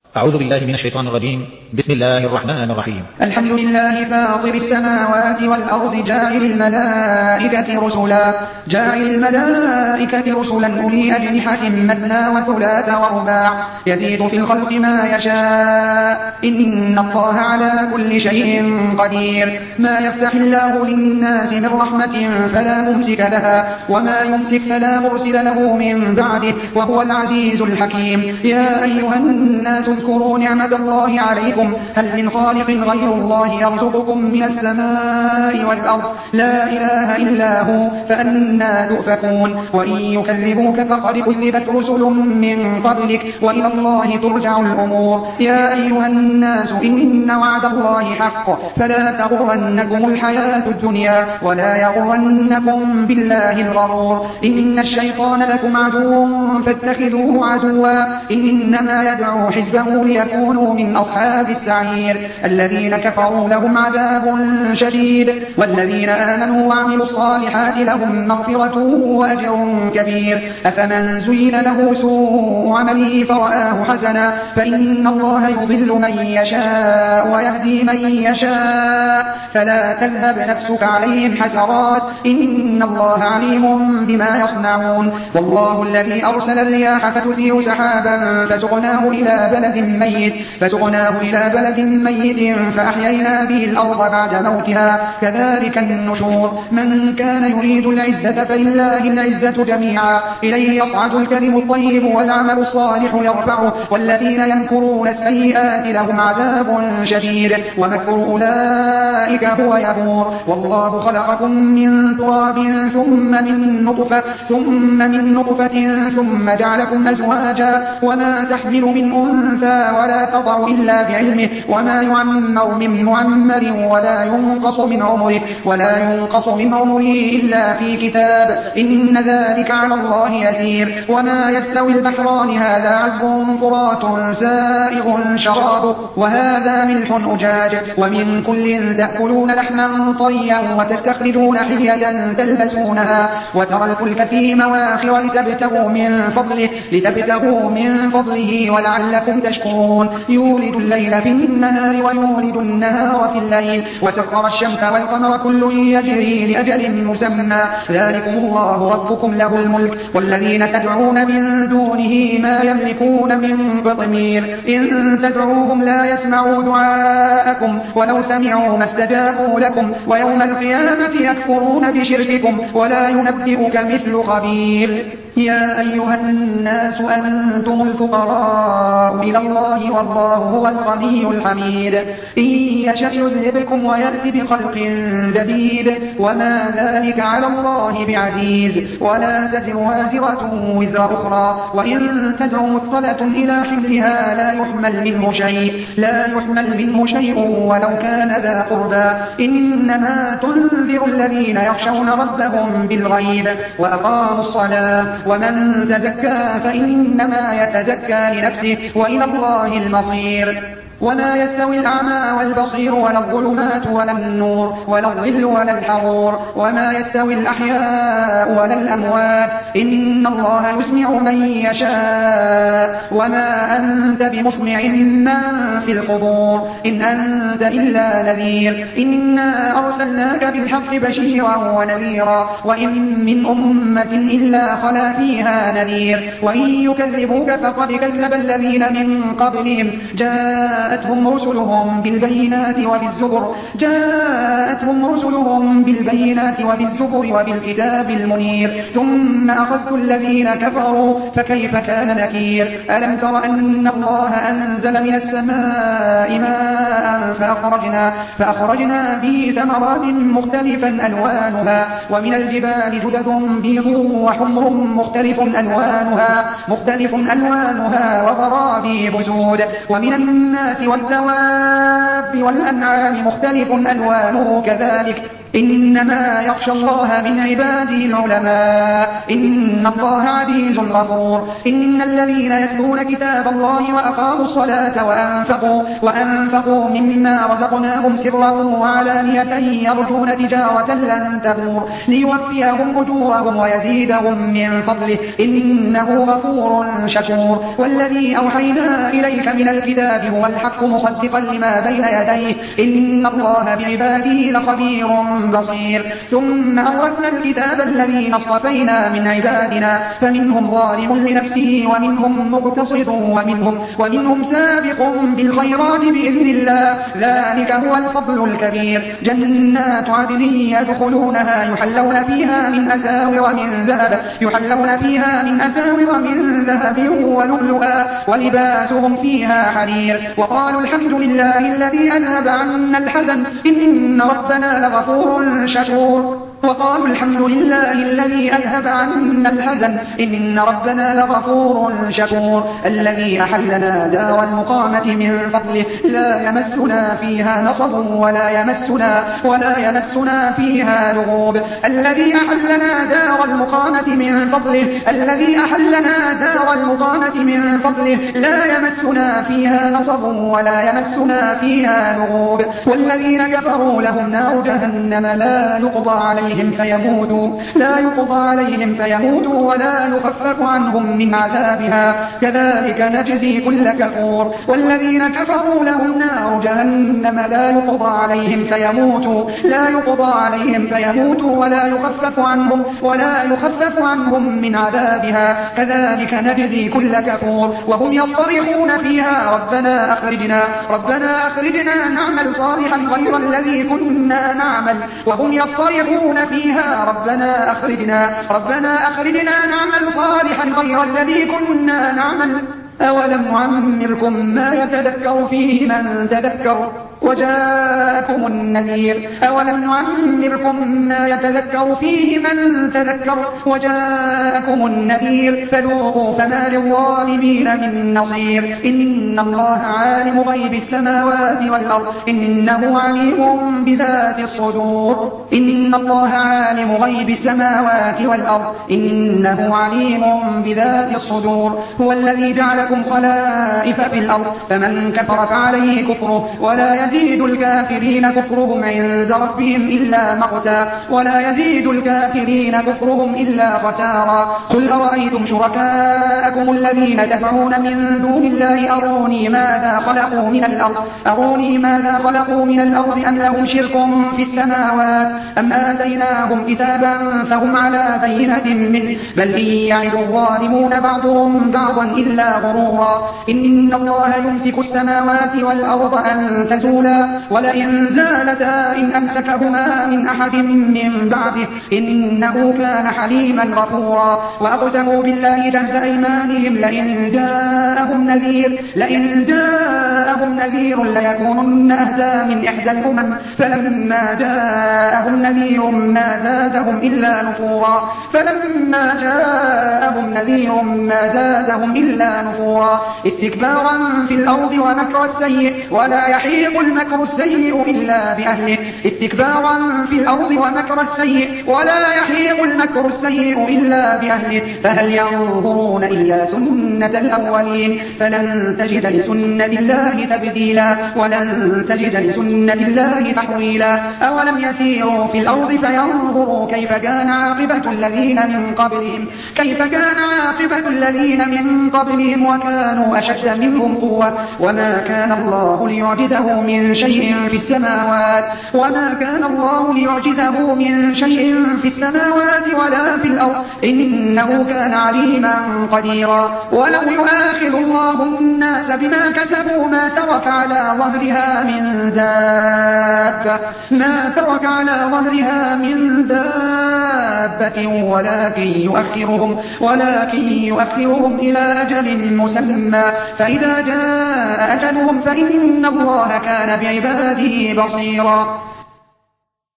أعوذ بالله من الشيطان الرجيم. بسم الله الرحمن الرحيم. الحمد لله فاطر السماوات والأرض جاعل الملائكة رسلا أولي أجنحة مثنى وثلاث ورباع يزيد في الخلق ما يشاء إن الله على كل شيء قدير. ما يفتح الله للناس من رحمة فلا ممسك لها وما يمسك فلا مرسل له من بعده وهو العزيز الحكيم. يا أيها الناس اذكروا نعمة الله عليكم هل من خالق غير الله يرزقكم من السماء والأرض لا إله إلا هو فأنى تؤفكون. وإن يكذبوك فقد كذبت رسل من قبلك وإلى الله ترجع الأمور. يا أيها الناس إن وعد الله حق فلا تغرنكم الحياة الدنيا ولا يغرنكم بالله الغرور. إن الشيطان لكم عدو فاتخذوه عدوا إنما يدعو حزبه ليكونوا من أصحاب السعير. الذين كفروا لهم عذاب شديد والذين آمنوا وعملوا الصالحات لهم مغفرة وأجر كبير. أفمن زين له سوء عمله فرآه حسنا فإن الله يضل من يشاء ويهدي من يشاء فلا تذهب نفسك عليهم حسرات إن الله عليم بما يصنعون. والله الذي أرسل الرياح فتثير سحابا فسقناه إلى بلد ميت فأحيينا به الأرض بعد موتها كذلك النشور. من كان يريد العزة فلله العزة جميعا إليه يصعد الكلم الطيب والعمل الصالح يرفعه والذين يمكرون السيئات لهم عذاب شديد ومكر أولئك هو يبور. والله خلقكم من تراب ثم من نطفة ثم جعلكم أزواجا وما تحمل من أنثى ولا تضع إلا بعلمه وما يعمر من معمر ولا ينقص من عمره إلا في كتاب إن ذلك على الله يسير. وما يستوي البحران هذا عذب فرات سائغ شرابه وهذا ملح أجاج ومن كل تأكلون لحما طريا وتستخرجون حلية تلبسونها وترى الفلك فيه مواخر لتبتغوا من فضله ولعلكم تشكرون. يولد الليل في النهار ويولد النهار في الليل وسخر الشمس والقمر كل يجري لأجل مسمى ذلكم الله ربكم له الملك والذين تدعون من دونه ما يملكون من قطمير. إن تدعوهم لا يسمعوا دعاءكم ولو سمعوا ما استجابوا لكم ويوم القيامة يكفرون بشرككم ولا ينبئك مثل خبير. يا أيها الناس أنتم الفقراء إلى الله والله هو الغني الحميد. إن يشأ يذهبكم ويأتي بخلق جديد وما ذلك على الله بعزيز. ولا تزر وازرة وزر أخرى وإن تدع مثقلة إلى حملها لا يحمل منه شيء ولو كان ذا قربى. إنما تنذر الذين يخشون ربهم بالغيب وأقاموا الصلاة ومن تزكى فإنما يتزكى لنفسه وإلى الله المصير. وما يستوي الأعمى والبصير ولا الظلمات ولا النور ولا الظل ولا الحرور وما يستوي الأحياء ولا الأموات إن الله يسمع من يشاء وما أنت بمسمع من في القبور إن أنت إلا نذير. إنا أرسلناك بالحق بشيرا ونذيرا وإن من أمة إلا خلا فيها نذير. وإن يكذبوك فقد كذب الذين من قبلهم جاءتهم رسلهم بالبينات وبالزبر وبالكتاب المنير ثم أخذت الذين كفروا فكيف كان نكير. ألم تر أن الله أنزل من السماء ماء فأخرجنا به ثمرات مختلفا ألوانها ومن الجبال جدد بيض وحمر مختلف ألوانها وغرابيب سود ومن الناس والدواب والأنعام مختلف ألوانه كذلك إنما يخشى الله من عباده العلماء إن الله عزيز غفور إن الذين يتلون كتاب الله وأقاموا الصلاة وأنفقوا مما رزقناهم سرا وعلانية يرجون تجارة لن تبور ليوفيهم أجورهم ويزيدهم من فضله إنه غفور شكور والذي أوحينا إليك من الكتاب هو الحق مصدقا لما بين يديه إن الله بعباده لخبير بصير ثم أورثنا الكتاب الذين اصطفينا من عبادنا فمنهم ظالم لنفسه ومنهم مقتصد ومنهم سابق بالخيرات بإذن الله ذلك هو الفضل الكبير جنات عدن يدخلونها يحلون فيها من أساور من ذهب ولؤلؤا ولباسهم فيها حرير وقالوا الحمد لله الذي أذهب عنا الحزن إن ربنا لغفور شكور وقالوا الحمد لله الذي أذهب عنا الحزن إن ربنا لغفور شكور الذي أحلنا دار المقامة من فضله لا يمسنا فيها نصب ولا يمسنا فيها لغوب الذي أحلنا دار المقامة من فضله لا يمسنا فيها نصب ولا يمسنا فيها لغوب والذين كفروا لهم نار جهنم لا يقضى عليهم فيموتوا ولا يخفف عنهم من عذابها كذلك نجزي كل كفور والذين كفروا لهم نار جهنم لا يقضى عليهم فيموتوا ولا يخفف عنهم من عذابها كذلك نجزي كل كفور وهم يصطرخون فيها ربنا أخرجنا نعمل صالحا غير الذي كنا نعمل وهم يصطرخون فيها ربنا أخرجنا نعمل صالحا غير الذي كنا نعمل أولم نعمركم ما يتذكر فيه من تذكر وجاءكم النذير فذوقوا فما للظالمين من نصير إن الله عالم غيب السماوات والأرض إنه عليم بذات الصدور هو الذي جعلكم خلائف في الأرض فمن كفر فعليه كفره ولا يزيد الكافرين كفرهم عند ربهم إلا مقتا ولا يزيد الكافرين كفرهم إلا خسارا قل أرأيتم شركاءكم الذين تدعون من دون الله أروني ماذا خلقوا من الأرض أم لهم شرك في السماوات أم آتيناهم كتابا فهم على بينة منه بل إن يعد الظالمون بعضهم بعضا إلا غرورا إن الله يمسك السماوات والأرض أن تزولا ولئن زالتا إن أمسكهما من أحد من بعده إنه كان حليما غفورا وأقسموا بالله جهد أيمانهم لئن جاءهم نذير ليكونن أهدى من إحدى الأمم فلما جاءهم نذير ما زادهم إلا نفورا استكبارا في الأرض ومكر السيء ولا يحيق المكر السيء إلا بأهله فهل ينظرون إلا سنة الأولين فلن تجد لسنة الله تبديلا ولن تجد لسنة الله تحويلا أولم يسيروا في الأرض فينظروا كيف كان عاقبة الذين من قبلهم وكانوا أشد منهم قوة وما كان الله ليعجزه من شيء في السماوات ولا في الأرض إنه كان عليما قديرا ولو يؤاخذ الله الناس بما كسبوا ما ترك على ظهرها من دابة ولكن يؤخرهم إلى أجل مسمى فإذا جاء أجلهم فإن الله كان بعباده بصيرا